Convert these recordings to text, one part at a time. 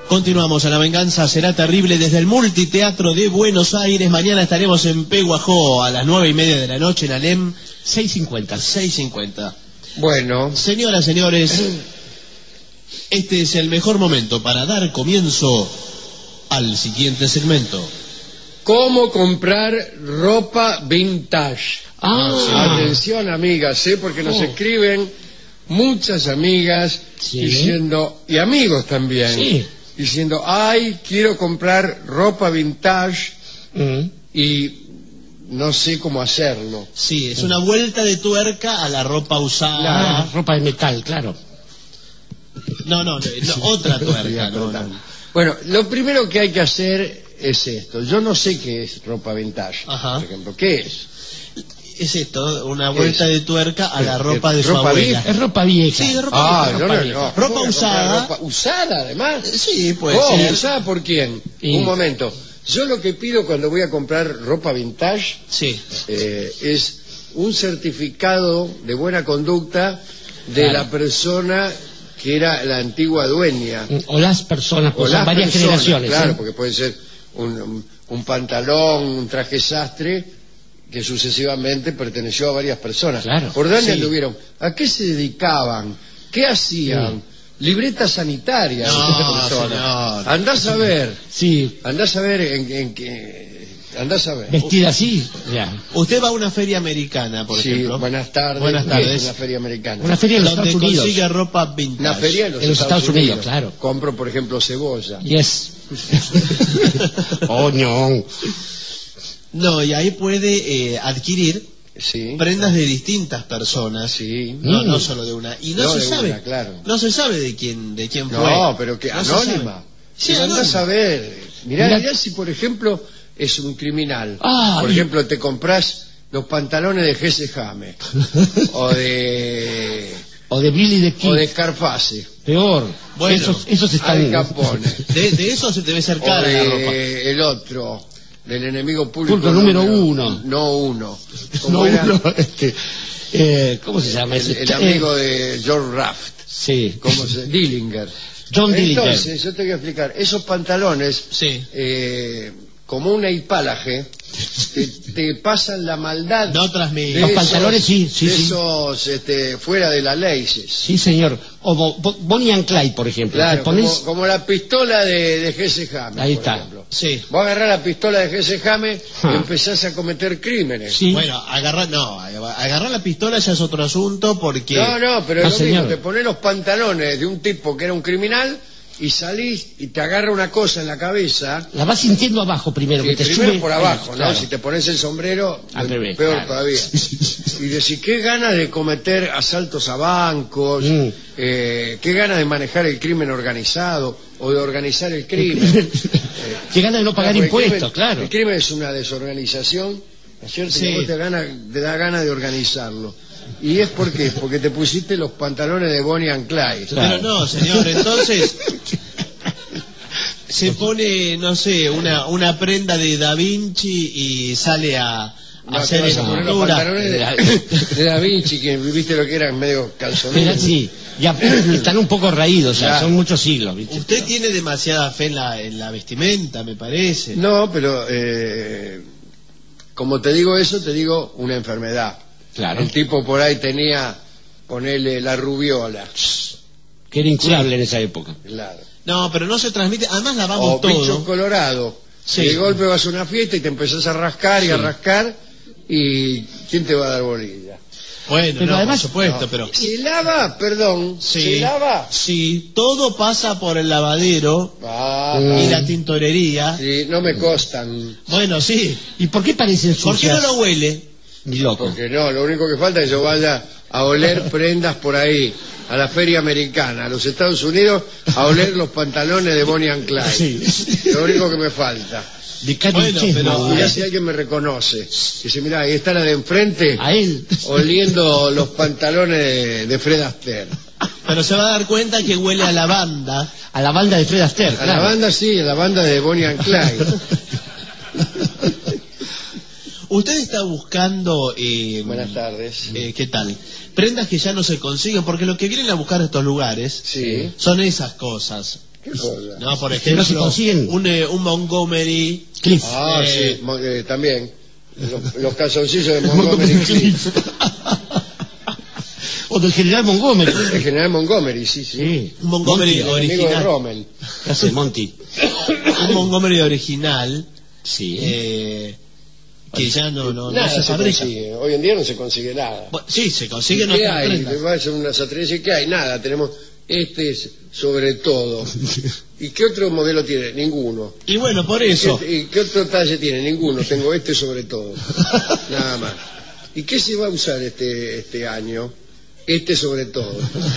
Continuamos a La Venganza Será Terrible desde el Multiteatro de Buenos Aires. Mañana estaremos en Peguajó a las 9:30 de la noche en Alem 6:50. Bueno. Señoras, señores, este es el mejor momento para dar comienzo al siguiente segmento. ¿Cómo comprar ropa vintage? Atención, amigas, porque nos escriben muchas amigas diciendo, y amigos también, diciendo, ay, quiero comprar ropa vintage y no sé cómo hacerlo. Sí, es una vuelta de tuerca a la ropa usada. Ropa de metal, claro. No, otra tuerca. Bueno, lo primero que hay que hacer es esto. Yo no sé qué es ropa vintage, por ejemplo. ¿Qué es? Es esto, una vuelta de tuerca a la ropa de su ropa abuela. vieja. Es ropa vieja. Sí, es ropa vieja. Ropa usada. ¿Ropa usada, además? Sí, pues. ¿Usada por quién? Un momento. Yo lo que pido cuando voy a comprar ropa vintage es un certificado de buena conducta de la persona que era la antigua dueña. O las personas, pues son varias generaciones. Claro, porque puede ser un pantalón, un traje sastre que sucesivamente perteneció a varias personas. Claro. ¿Por dónde anduvieron? ¿A qué se dedicaban? ¿Qué hacían? Libretas sanitarias. Andás a ver. Andás a ver en qué. Andás a ver. Vestida así. Usted va a una feria americana, por ejemplo. Buenas tardes. Buenas tardes. Una feria americana. Una feria en los Estados Unidos. Consigue ropa vintage. Una feria en los Estados Unidos, claro. Compro, por ejemplo, cebolla. Yes. Oh, no. No, y ahí puede adquirir prendas de distintas personas. No solo de una. Y no se sabe. No se sabe de quién fue. No, pero que anónima. Sí, andás a ver. Mirá si, por ejemplo, es un criminal. Por ejemplo, te comprás los pantalones de Jesse James. o de Billy the Kid. O de Scarface. Peor. Bueno, esos están. Al Capone. De eso se debe ser cara la ropa. El otro. Del enemigo público número uno. No uno. ¿Cómo era? ¿Cómo se llama ese? El amigo de George Raft. Sí. ¿Cómo se llama? Dillinger. John Dillinger. Entonces, yo te voy a explicar. Esos pantalones, como un eipálaje, te pasan la maldad. No transmiten. Los pantalones, esos fuera de la ley. Sí, señor. O Bonnie and Clyde, por ejemplo. Claro, como la pistola de Jesse James. Ahí por está. ejemplo. Sí. Vos agarrás la pistola de Jesse James y empezás a cometer crímenes. Sí. Bueno, agarrar la pistola ya es otro asunto porque... No, pero es lo señor. mismo. Te pones los pantalones de un tipo que era un criminal y salís y te agarra una cosa en la cabeza. La vas sintiendo abajo primero, que te primero sube por abajo, claro. ¿no? Si te pones el sombrero, revés, peor todavía. Y decís, qué ganas de cometer asaltos a bancos, qué ganas de manejar el crimen organizado o de organizar el crimen. Qué ganas de no pagar impuestos, claro. El crimen es una desorganización, ¿no es cierto? Y vos te da ganas de organizarlo. ¿Y es por qué? Porque te pusiste los pantalones de Bonnie and Clyde. Claro. Pero no, señor, entonces se pone, no sé, una prenda de Da Vinci y sale a hacer escultura. Los pantalones de Da Vinci, que viste lo que eran medio calzones. Sí, ya están un poco raídos, son muchos siglos. ¿viste? Usted tiene demasiada fe en la vestimenta, me parece. No, pero como te digo eso, te digo una enfermedad. Claro. El tipo por ahí tenía, ponele la rubiola. Que era incurable en esa época. Claro. No, pero no se transmite, además lavamos o todo. O pincho colorado. De golpe vas a una fiesta y te empezás a rascar y a rascar, y ¿quién te va a dar bolilla? Bueno, pero además, por supuesto, pero... ¿Se lava? Perdón. ¿Se lava? Sí, todo pasa por el lavadero y la tintorería. Sí, no me costan. Bueno, sí. ¿Y por qué parecen sucias? ¿Por qué no lo huele? Ni loco. Porque no, lo único que falta es que yo vaya a oler prendas por ahí, a la feria americana, a los Estados Unidos, a oler los pantalones de Bonnie and Clyde. Sí. Lo único que me falta. Bueno, pero ya si alguien me reconoce, dice, mirá, ahí está la de enfrente, a él, oliendo los pantalones de Fred Astaire. Pero se va a dar cuenta que huele a lavanda. A la banda de Fred Astaire, a la banda, sí, a la banda de Bonnie and Clyde. Usted está buscando... Buenas tardes. ¿Qué tal? Prendas que ya no se consiguen, porque lo que vienen a buscar a estos lugares son esas cosas. ¿Qué cosa? No, por ejemplo, un Montgomery Cliff. Sí, también. Los calzoncillos de Montgomery Cliff. O del general Montgomery. El general Montgomery, sí. Un Montgomery original. Amigo de Rommel. ¿Qué hace Monty? Un Montgomery original. Sí. Que ya no se fabrica. Hoy en día no se consigue nada. Sí, se consigue. ¿Qué hay? Va a ser una satélite y dice, ¿qué hay? Nada, tenemos sobre todo. ¿Y qué otro modelo tiene? Ninguno. Y bueno, por eso. ¿Y qué otro talle tiene? Ninguno. Tengo sobre todo. Nada más. ¿Y qué se va a usar este año? Sobre todo.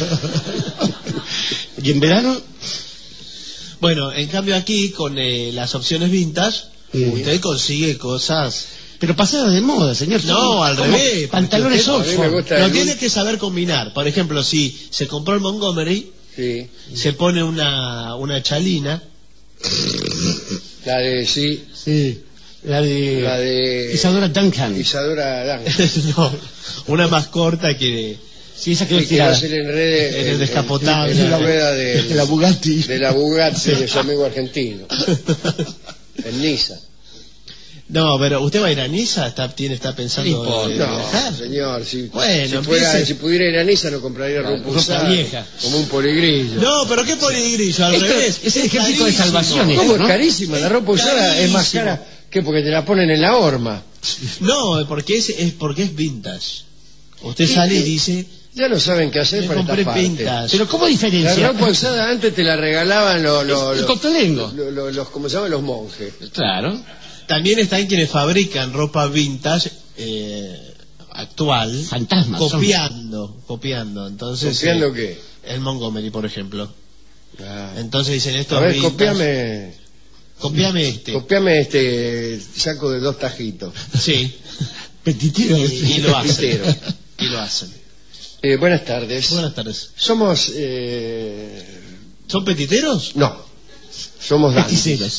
¿Y en verano? Bueno, en cambio aquí con las opciones vintage, usted consigue cosas. Pero pasadas de moda, señor. No, al revés. Pantalones Oxford. Lo tiene que saber combinar. Por ejemplo, si se compró el Montgomery, se pone una chalina. La de La de Isadora Duncan. No, una más corta que... Sí, esa que no se le enrede en el descapotable. En la rueda de la Bugatti. De la Bugatti de su amigo argentino. En Niza. No, pero usted va a ir a Niza, está pensando. No, señor, si pudiera ir a Niza no compraría ropa vieja, como un poligrillo. No, pero ¿qué poligrillo? Al revés. Es el ejército de salvación. ¿Cómo es carísima? La ropa usada es más cara que porque te la ponen en la horma. No, porque es vintage. Usted sale y dice... Ya no saben qué hacer para esta parte. Pero ¿cómo diferencia? La ropa usada antes te la regalaban el cotolengo. Los ¿cómo se llaman? Los monjes. Claro. También están quienes fabrican ropa vintage actual. Fantasmas. Copiando. Entonces, ¿copiando qué? El Montgomery, por ejemplo. Entonces dicen esto. A ver, copiame Copiame este saco de 2 tajitos. Sí. Petitero. Y lo hacen. Buenas tardes. Buenas tardes. Somos... ¿Son petiteros? No. Somos dandies.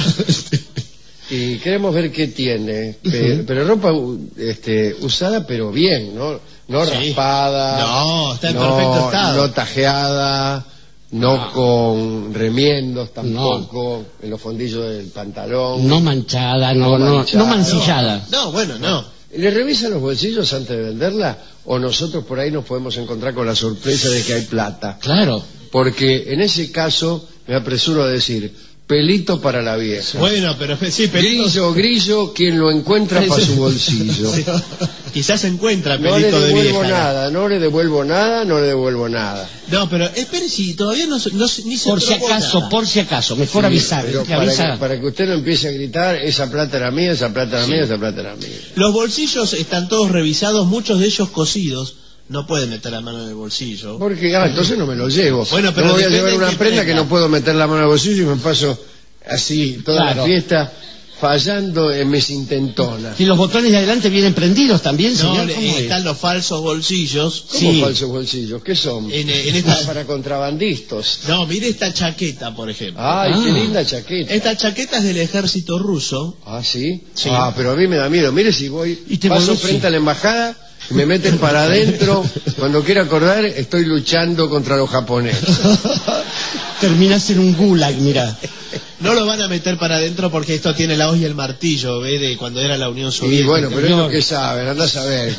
Y queremos ver qué tiene. Pero ropa usada, pero bien, ¿no? No raspada. No, está en perfecto estado. No tajeada. No con remiendos tampoco. En los fondillos del pantalón. No manchada, no mancillada. No. ¿Le revisan los bolsillos antes de venderla? ¿O nosotros por ahí nos podemos encontrar con la sorpresa de que hay plata? Claro. Porque en ese caso, me apresuro a decir, pelito para la vieja. Bueno, pero sí, pelito. Grillo, quien lo encuentra para su bolsillo. Sí. Quizás encuentra pelito de vieja. No le devuelvo nada. No, pero espere, si todavía no ni se por si acaso, mejor avisar. Para que usted no empiece a gritar, esa plata era mía, esa plata era mía, esa plata era mía. Los bolsillos están todos revisados, muchos de ellos cosidos. No puede meter la mano en el bolsillo. Porque, entonces no me lo llevo. Bueno, pero no voy a llevar una prenda que no puedo meter la mano en el bolsillo y me paso así toda la fiesta fallando en mis intentonas. Y los botones de adelante vienen prendidos también, señor. No, están los falsos bolsillos. ¿Cómo falsos bolsillos? ¿Qué son? Para contrabandistas. No, mire esta chaqueta, por ejemplo. Ay, qué linda chaqueta. Esta chaqueta es del ejército ruso. Ah, ¿sí? Sí. Pero a mí me da miedo. Mire si paso frente a la embajada, me meten para adentro. Cuando quiera acordar, estoy luchando contra los japoneses. Terminas en un gulag, mira. No lo van a meter para adentro porque esto tiene la hoz y el martillo, ¿ve? De cuando era la Unión Soviética. Y bueno, pero es lo que saben, andás a ver.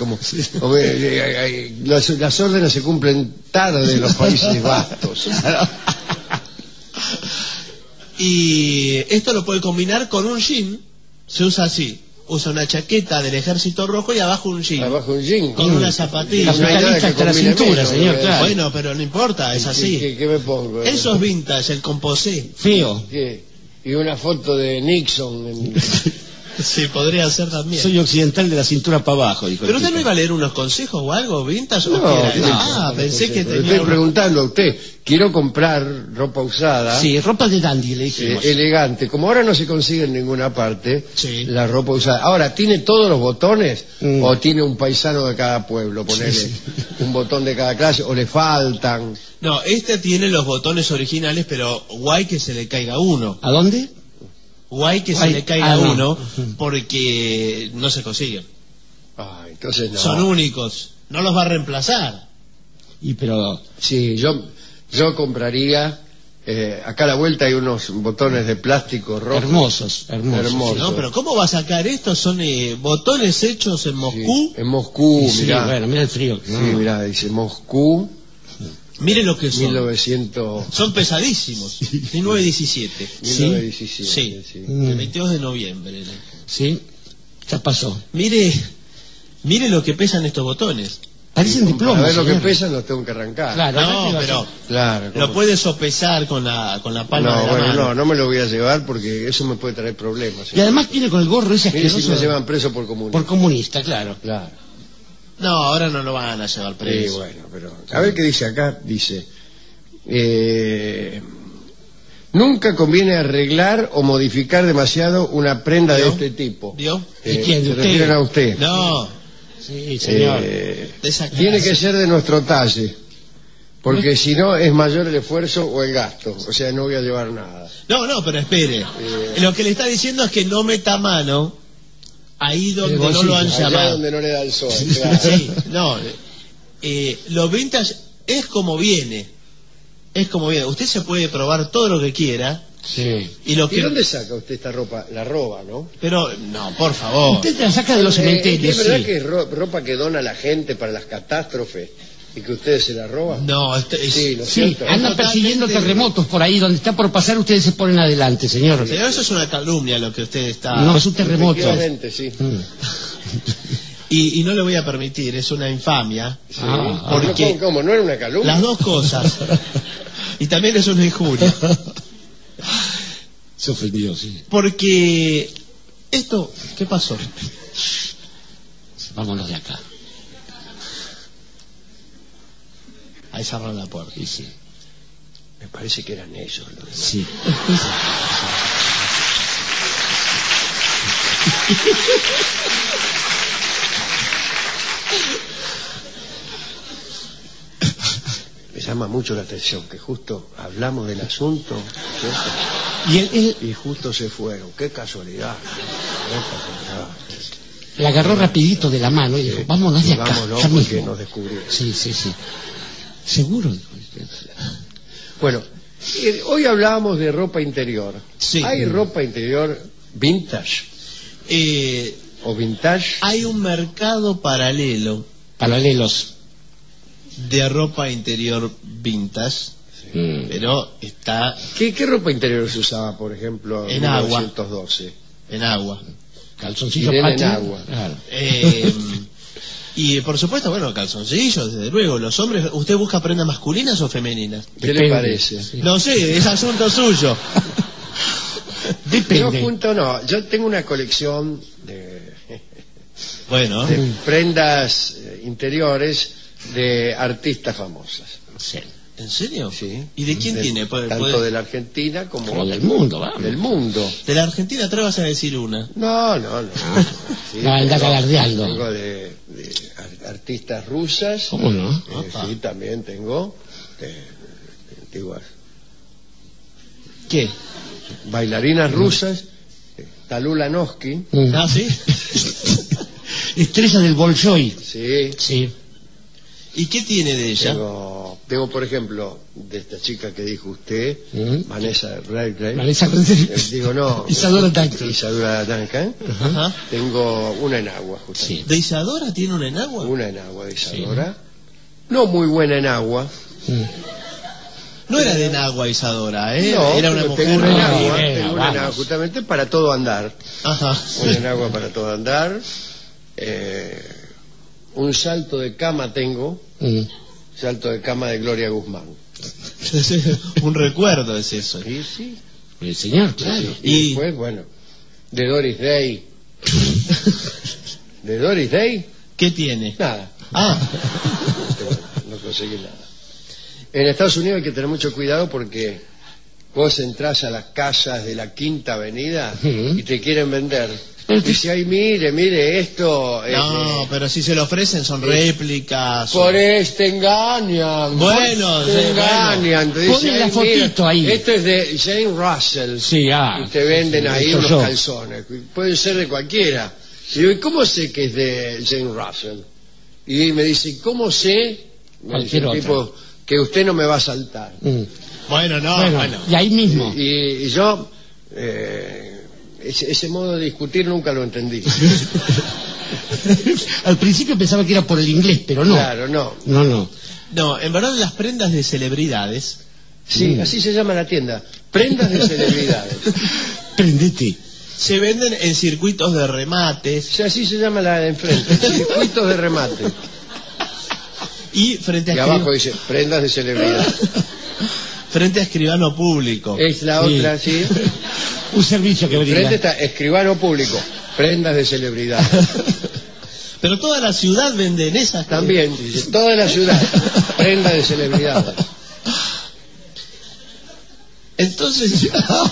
Las órdenes se cumplen tarde en los Países Vastos. Y esto lo puede combinar con un jean. Se usa así. Usa una chaqueta del ejército rojo y abajo un jean. Con una zapatilla. No hay nada que hasta la cintura, señor. Claro. Bueno, pero no importa, es así. ¿Qué me pongo? Eso es vintage, el composé. Feo. ¿Qué? Y una foto de Nixon. Sí, podría ser también. Soy occidental de la cintura para abajo, dijo. ¿Pero usted no iba a leer unos consejos o algo, vintage? Pensé que tenía... Estoy preguntando a usted. Quiero comprar ropa usada. Sí, ropa de dandy, le dijimos. Elegante. Como ahora no se consigue en ninguna parte, la ropa usada. Ahora, ¿tiene todos los botones? ¿O tiene un paisano de cada pueblo? Ponerle un botón de cada clase. ¿O le faltan? No, este tiene los botones originales, pero guay que se le caiga uno. ¿A dónde? Guay que se le caiga uno, porque no se consiguen. Entonces no. Son únicos, no los va a reemplazar. Sí, yo compraría Acá a la vuelta hay unos botones de plástico rojos. Hermosos. No, pero ¿cómo va a sacar esto? Son botones hechos en Moscú. Sí, en Moscú, sí, mirá. Bueno, mira el frío. Sí, mirá, dice Moscú. Mire lo que son. 1900... Son pesadísimos. 1917. 1917. Sí. El 22 de noviembre. Sí, ya pasó. Mire lo que pesan estos botones. Parecen diplomas. A ver lo que pesan, los tengo que arrancar. Claro, no, pero claro, lo puede sopesar con la palma de la mano. No me lo voy a llevar porque eso me puede traer problemas. Y además viene con el gorro ese asqueroso. Mire si me llevan preso por comunista. Por comunista, claro. No, ahora no lo van a llevar preso. Sí, bueno, pero a ver qué dice acá. Dice, nunca conviene arreglar o modificar demasiado una prenda de este tipo. ¿Vio? ¿Y quién? Se refieren a usted. No. Sí, señor. Tiene que ser de nuestro talle, porque si no es mayor el esfuerzo o el gasto. O sea, no voy a llevar nada. No, pero espere. Lo que le está diciendo es que no meta mano ahí donde no lo han llamado. Allá donde no le da el sol. Claro. Sí, no. Lo vintage es como viene. Usted se puede probar todo lo que quiera. Sí. ¿Y dónde saca usted esta ropa? La roba, ¿no? Pero, no, por favor. Usted la saca de los cementerios. ¿Es verdad que es ropa que dona la gente para las catástrofes y que ustedes se la roban? No, sí, anda persiguiendo terremotos por ahí, donde está por pasar, ustedes se ponen adelante, señor. Señor, eso es una calumnia lo que usted está... No, es un terremoto. Efectivamente, sí. Y no le voy a permitir, es una infamia. Sí. Porque ¿Cómo? ¿No era una calumnia? Las dos cosas. Y también es una injuria. Se ofendió, sí. Porque esto, ¿qué pasó? Vámonos de acá. Ahí cerraron la puerta. Y sí. Me parece que eran ellos. Sí. Me llama mucho la atención que justo hablamos del asunto, ¿cierto? Y justo se fueron. Qué casualidad. La agarró rapidito de la mano y dijo, vámonos de acá. Vámonos porque nos descubrieron. Sí. Seguro. Bueno, hoy hablábamos de ropa interior. Sí. ¿Hay ropa interior vintage? ¿O vintage? Hay un mercado paralelos de ropa interior vintage, pero está... ¿Qué ropa interior se usaba, por ejemplo, en 1912? En agua. Calzoncillos en agua. Claro. Y por supuesto, bueno, calzoncillos, desde luego. Los hombres, ¿usted busca prendas masculinas o femeninas? ¿Qué le parece? Sí. No sé, es asunto suyo. Depende. Yo tengo una colección de prendas interiores de artistas famosas. Sí. ¿En serio? Sí. ¿Y de quién tiene? Tanto de la Argentina como del mundo, vamos. Del mundo. De la Argentina atrévase a decir una. No. Sí, anda galardeando. Tengo de artistas rusas. ¿Cómo no? Sí, también tengo antiguas. ¿Qué? Bailarinas rusas. Talula Noski. ¿Ah, sí? Estrella del Bolshoi. Sí. ¿Y qué tiene de ella? Tengo, por ejemplo, de esta chica que dijo usted, Vanessa Redgrave. Digo, no. Isadora Duncan. Isadora Duncan. Ajá. Tengo una en agua, justamente. Sí. ¿De Isadora tiene una en agua? Una en agua de Isadora. Sí. No muy buena en agua. No era de Nagua Isadora, ¿eh? No, era una mujer. Tengo una en agua, justamente para todo andar. Ajá. Una en agua para todo andar. Un salto de cama tengo. Salto de cama de Gloria Guzmán. Un recuerdo es eso. Sí. El señor, claro. Y después, bueno, de Doris Day. ¿De Doris Day? ¿Qué tiene? Nada. No conseguí nada. En Estados Unidos hay que tener mucho cuidado porque vos entrás a las casas de la Quinta Avenida y te quieren vender. Dice, ay, mire, esto... No, pero si se lo ofrecen son réplicas. Por te engañan. Bueno, te engañan. Te dicen, ponen la fotito ahí. Esto es de Jane Russell. Sí, y te venden ahí unos calzones. Pueden ser de cualquiera. Y digo, ¿y cómo sé que es de Jane Russell? Y me dice, ¿cómo sé? Me dice el tipo, que usted no me va a saltar. Bueno. Y ahí mismo. Y yo, ese modo de discutir nunca lo entendí. Al principio pensaba que era por el inglés, pero no. Claro, no. No, en verdad las prendas de celebridades... Sí, así se llama la tienda. Prendas de celebridades. Prendete. Se venden en circuitos de remates. Sí, así se llama la de enfrente. Circuitos de remate. Y frente a... Y abajo dice, prendas de celebridad. Frente a escribano público. Es la otra, sí. Un servicio que brinda. Frente está escribano público, prendas de celebridad. Pero toda la ciudad vende en esas. También, dice, toda la ciudad, prendas de celebridad. Entonces...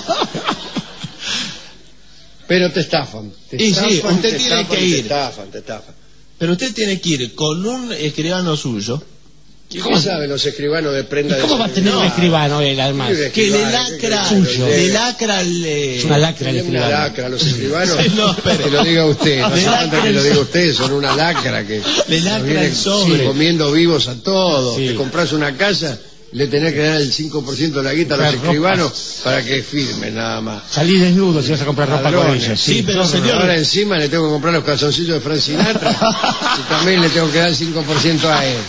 Pero te estafan. Sí, usted tiene que ir. Te estafan. Pero usted tiene que ir con un escribano suyo. ¿Cómo saben los escribanos de prenda de ¿Cómo va a tener un escribano él, además? Que le lacra Es una lacra el escribano. Una lacra, los escribanos. No, pero... Que lo diga usted. No hace falta que lo diga usted, son una lacra que le lacra el sobre. Comiendo vivos a todos. Sí. Te compras una casa, le tenés que dar el 5% de la guita a los escribanos para que firmen nada más. Salí desnudo si vas a comprar ropa con ellos. Sí, pero señor... Ahora encima le tengo que comprar los calzoncillos de Frank Sinatra y también le tengo que dar el 5% a él.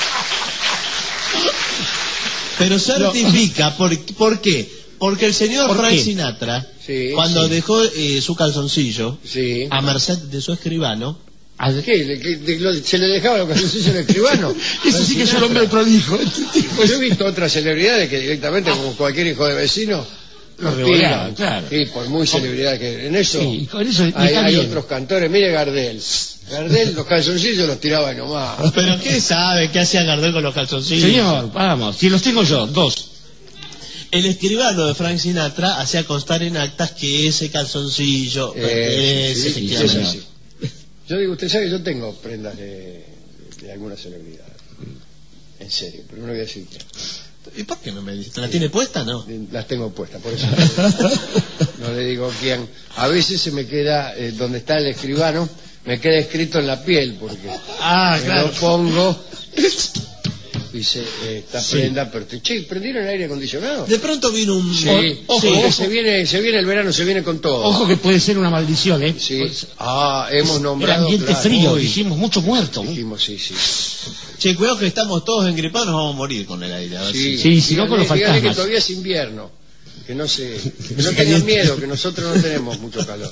Pero certifica, ¿por qué? Porque el señor Frank Sinatra, cuando dejó su calzoncillo a merced de su escribano... ¿Qué? ¿Se le dejaba los calzoncillos al escribano? Eso sí que es un hombre prolijo. Yo he visto otras celebridades que directamente, como cualquier hijo de vecino, los tiran. Claro. Sí, por muy celebridad que... En eso, sí, con eso hay otros cantores. Mire Gardel, los calzoncillos los tiraba nomás. ¿Pero qué sabe? ¿Qué hacía Gardel con los calzoncillos? Señor, vamos, si los tengo yo, 2. El escribano de Frank Sinatra hacía constar en actas que ese calzoncillo sí. Yo digo, usted sabe que yo tengo prendas de alguna celebridad. En serio, pero no voy a decir quién. ¿Y por qué no me dice? ¿La tiene puesta, no? Las tengo puestas, por eso no le digo quién. A veces se me queda, donde está el escribano, me queda escrito en la piel, porque claro. lo pongo, dice, esta prenda, pero ¿prendieron el aire acondicionado? De pronto vino un... Ojo, se viene el verano, se viene con todo. Ojo que puede ser una maldición, ¿eh? Sí. Hemos nombrado... El ambiente frío, dijimos, mucho muerto. Dijimos, sí. Che, cuidado que estamos todos engripados, nos vamos a morir con el aire. A ver si no con los fantasmas. Que todavía es invierno, que no tengan miedo, que nosotros no tenemos mucho calor.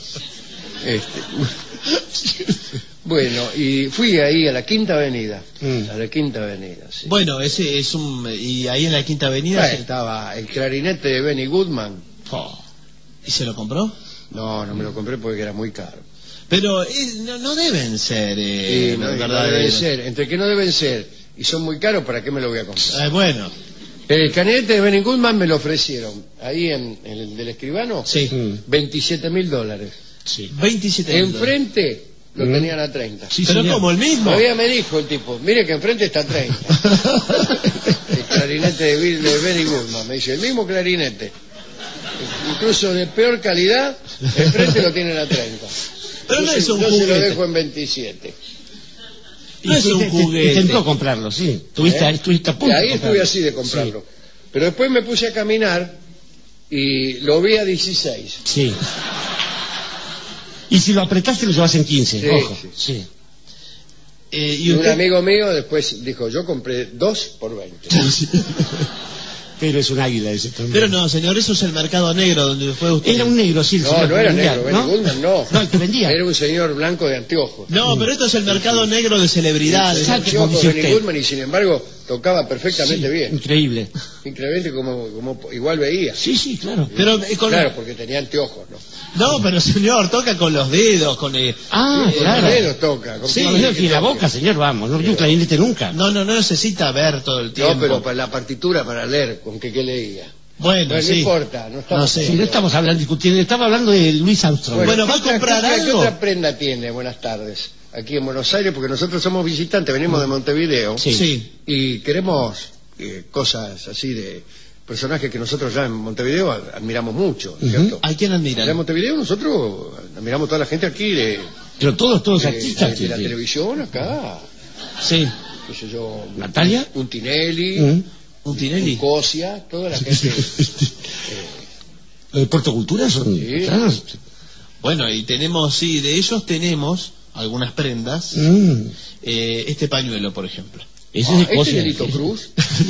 Bueno, y fui ahí a la Quinta Avenida. A la Quinta Avenida, sí. Bueno, ese es y ahí en la Quinta Avenida... estaba el clarinete de Benny Goodman. ¿Y se lo compró? No me lo compré porque era muy caro. Pero no deben ser... no deben ser. Entre que no deben ser y son muy caros, ¿para qué me lo voy a comprar? Bueno. El clarinete de Benny Goodman me lo ofrecieron. Ahí en el del escribano. Sí. $27,000. Sí. 27.000. Enfrente lo tenían a 30. Sí, pero señor. ¿Como el mismo? Todavía me dijo el tipo, mire que enfrente está a 30. El clarinete de Benny Goodman. Me dice, el mismo clarinete. Incluso de peor calidad, enfrente lo tienen a 30. Pero no es un juguete. Yo se lo dejo en 27. No es un juguete. Intentó comprarlo, sí. Estuviste a punto. Ahí estuve así de comprarlo. Sí. Pero después me puse a caminar y lo vi a 16. Sí. Y si lo apretaste lo llevas en 15, ojo. Sí. Y un amigo mío después dijo, yo compré 2 por 20. Pero es un águila ese también. Pero no, señor, eso es el mercado negro donde fue usted. Era un negro, sí. No era negro, Benny Goodman no. No, el que vendía. Era un señor blanco de anteojos. No, pero esto es el mercado negro de celebridades. Anteojos Benny Goodman y sin embargo tocaba perfectamente bien. Increíble. Increíble como igual veía. Sí, claro. Pero claro, porque tenía anteojos, ¿no? No, pero señor, toca con los dedos, con claro. Los dedos toca. Sí, los dedos y la boca, señor, vamos. No un clarinete nunca. No necesita ver todo el tiempo. No, pero para la partitura, para leer, ¿con qué leía? Bueno, sí. No importa, no estamos hablando, discutiendo, estamos hablando de Louis Armstrong. Bueno, ¿va a comprar algo? ¿Qué otra prenda tiene? Buenas tardes. Aquí en Buenos Aires, porque nosotros somos visitantes, venimos de Montevideo. Sí. Y queremos cosas así de personajes que nosotros ya en Montevideo admiramos mucho, ¿cierto? ¿A quién admiran? En Montevideo nosotros admiramos toda la gente aquí pero todos artistas. De la televisión acá. Sí. Qué sé yo. ¿Natalia? Un Tinelli, ¿Un Tinelli? Cosia, toda la gente... ¿Lo de Puerto Cultura son? Sí. Bueno, y tenemos, sí, de ellos tenemos algunas prendas. Este pañuelo, por ejemplo. ¿Ese es ¿Este es Lito Cruz?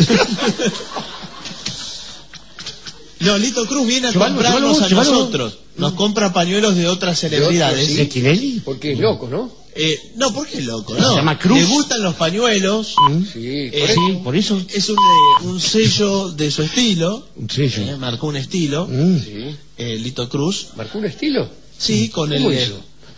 No, Lito Cruz viene a comprarnos a nosotros. Nos compra pañuelos de otras celebridades. ¿De Tinelli? Porque es loco, ¿no? No, porque es loco, ¿no? ¿Se llama Cruz? Le gustan los pañuelos. Sí, por eso. Es un sello de su estilo. Un sello. Marcó un estilo. Sí. Lito Cruz. ¿Marcó un estilo? Sí, con el... ¿Cómo hizo?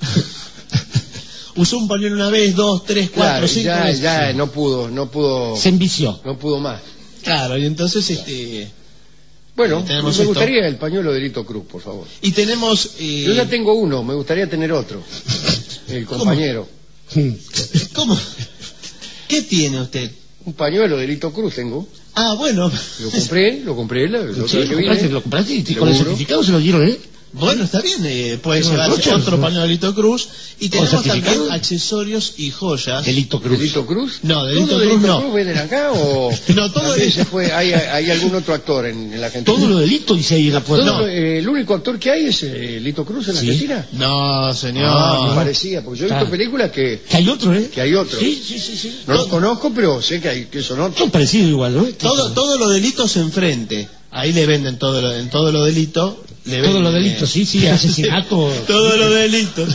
Usó un pañuelo una vez, 2, 3, 4, 5 veces. Ya no pudo. Se envició. No pudo más. Claro, y entonces Bueno, me gustaría el pañuelo de Lito Cruz, por favor. Y tenemos... Yo ya tengo uno, me gustaría tener otro. El compañero. ¿Cómo? ¿Qué tiene usted? Un pañuelo de Lito Cruz tengo. Ah, bueno. Lo compré la otra vez que vine. Lo compraste y con el certificado se lo dieron, ¿eh? Bueno, está bien, puede llevarse otro pañuelo de Lito Cruz. Y tenemos también accesorios y joyas. ¿De Lito Cruz? ¿De Lito Cruz? No, de Lito Cruz no. ¿Cruz venden acá o...? No, todo se fue, hay algún otro actor en la Argentina? Todo lo de Lito dice ahí en la puerta. No, el único actor que hay es Lito Cruz en la Argentina. No, señor. Me parecía, porque yo he visto películas que hay otro, ¿eh? Que hay otro. Sí. No los conozco, pero sé que son otros. Son parecidos igual, ¿no? Todo lo de Lito se enfrente. Ahí le venden todo lo delito. Todo lo delito, sí, asesinato. Todo lo delito.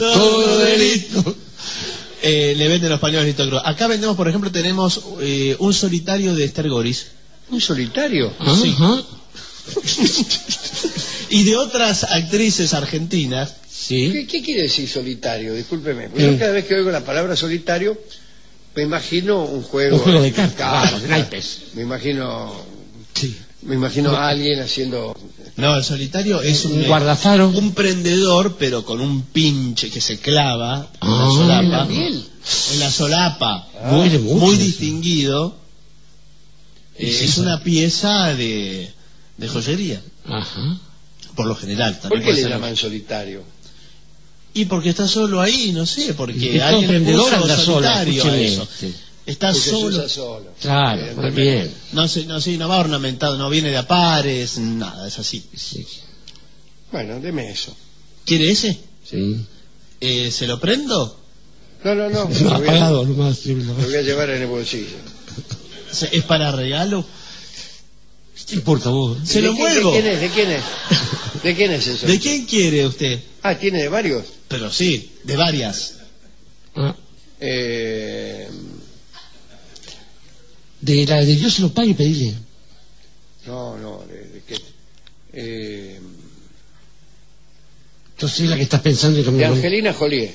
Le venden los pañuelos de Lito Cruz. Acá vendemos, por ejemplo, tenemos un solitario de Esther Goris. ¿Un solitario? Sí. Y de otras actrices argentinas. Sí. ¿Qué quiere decir solitario? Discúlpeme. Porque yo cada vez que oigo la palabra solitario, me imagino un juego de cartas, de naipes. Me imagino a alguien haciendo... No, el solitario es un guardafaro, un prendedor, pero con un pinche que se clava en la solapa. En la solapa. Muy distinguido. Es una pieza de joyería. Ajá. Por lo general. ¿Por qué le llaman solitario? Y porque está solo ahí, no sé, porque alguien prendedor anda solitario solo, a eso. Está solo. Claro, bien. No va ornamentado, no viene de a pares, nada, es así. Sí. Bueno, deme eso. ¿Quiere ese? Sí. ¿Se lo prendo? No. Apagado, nomás. Lo voy a llevar en el bolsillo. ¿Es para regalo? ¿Qué importa vos? Se lo muevo. ¿De quién es eso? ¿De quién quiere usted? ¿Tiene de varios? Pero sí, de varias. De la de Dios se lo pague, pedile. No, ¿de qué? Yo sé la que estás pensando y no me... De Angelina Jolie.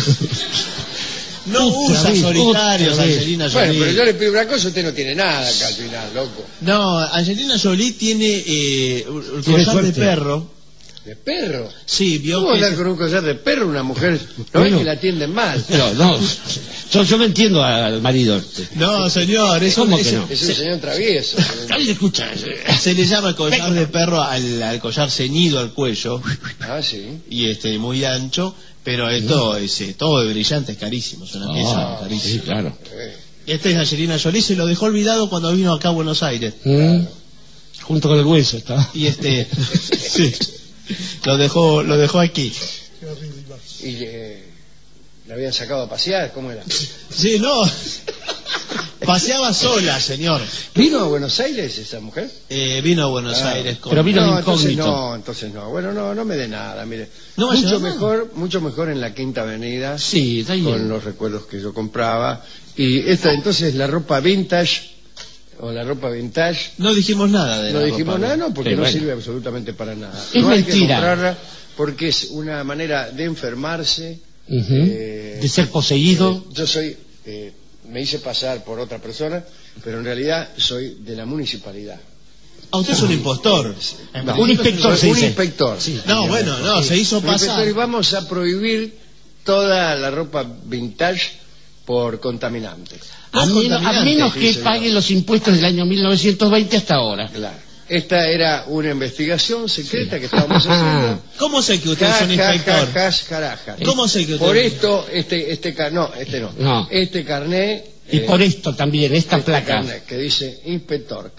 No usa solitarios, Angelina Jolie. Bueno, pero yo le pido una cosa, usted no tiene nada acá al final, loco. No, Angelina Jolie tiene collar de perro. ¿De perro? Sí, vio ¿Cómo hablar con un collar de perro una mujer? No es que la atienden mal. No. Yo me entiendo al marido. No, señor, es un señor travieso. Escucha. Se le llama collar de perro al collar ceñido al cuello. Sí. Y muy ancho, pero esto es todo de brillante, es carísimo, es una pieza carísima. Sí, claro. Este es Angelina Jolie, se lo dejó olvidado cuando vino acá a Buenos Aires. Junto con el hueso está. Y sí. Lo dejó aquí. ¿Y la habían sacado a pasear? ¿Cómo era? Sí, no. Paseaba sola, señor. ¿Vino a Buenos Aires esa mujer? Vino a Buenos Aires. Pero vino de incógnito. Entonces no. Bueno, no me dé nada, mire. Mucho mejor en la Quinta Avenida. Sí, está bien. Con los recuerdos que yo compraba. Y entonces la ropa vintage... O la ropa vintage. No dijimos nada de No la dijimos ropa, nada, porque no sirve absolutamente para nada. Es no mentira. Hay que comprarla porque es una manera de enfermarse. De ser poseído. Yo me hice pasar por otra persona, pero en realidad soy de la municipalidad. Usted es un impostor. Un inspector, se dice. Un inspector. Sí. No, se hizo pasar. Y vamos a prohibir toda la ropa vintage por contaminantes. A menos que pague los impuestos del año 1920 hasta ahora. Claro. Esta era una investigación secreta que estábamos haciendo. ¿Cómo sé que usted es un inspector? ¿Cómo sé que usted por esto, este carné. Y por esto también, esta placa. Carnet que dice Inspector.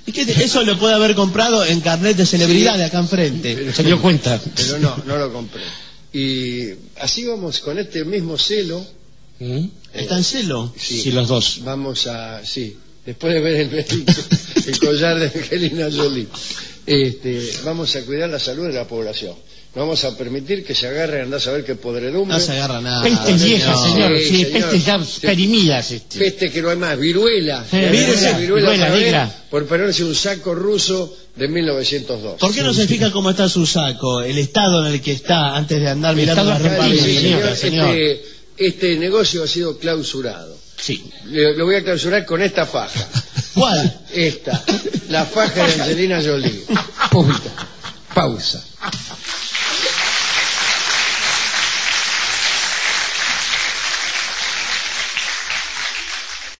Es que eso lo puede haber comprado en carnet de celebridad de acá enfrente. Pero, se dio cuenta. Pero no lo compré. Y así vamos con este mismo celo. ¿Está en celo? Sí, los dos. Vamos a... Sí, después de ver el collar de Angelina Jolie. Vamos a cuidar la salud de la población. No vamos a permitir que se agarre, andás a ver qué podredumbre. No se agarra nada. Pestes viejas, señor. Sí, pestes ya perimidas. Peste que no hay más. Viruela. Viruela negra. Por ponerse un saco ruso de 1902. ¿Por qué no se fija cómo está su saco? El estado en el que está antes de andar mirando la ropa. Señor. Este negocio ha sido clausurado. Sí. Lo voy a clausurar con esta faja. ¿Cuál? Esta. La faja de Angelina Jolie. Pausa.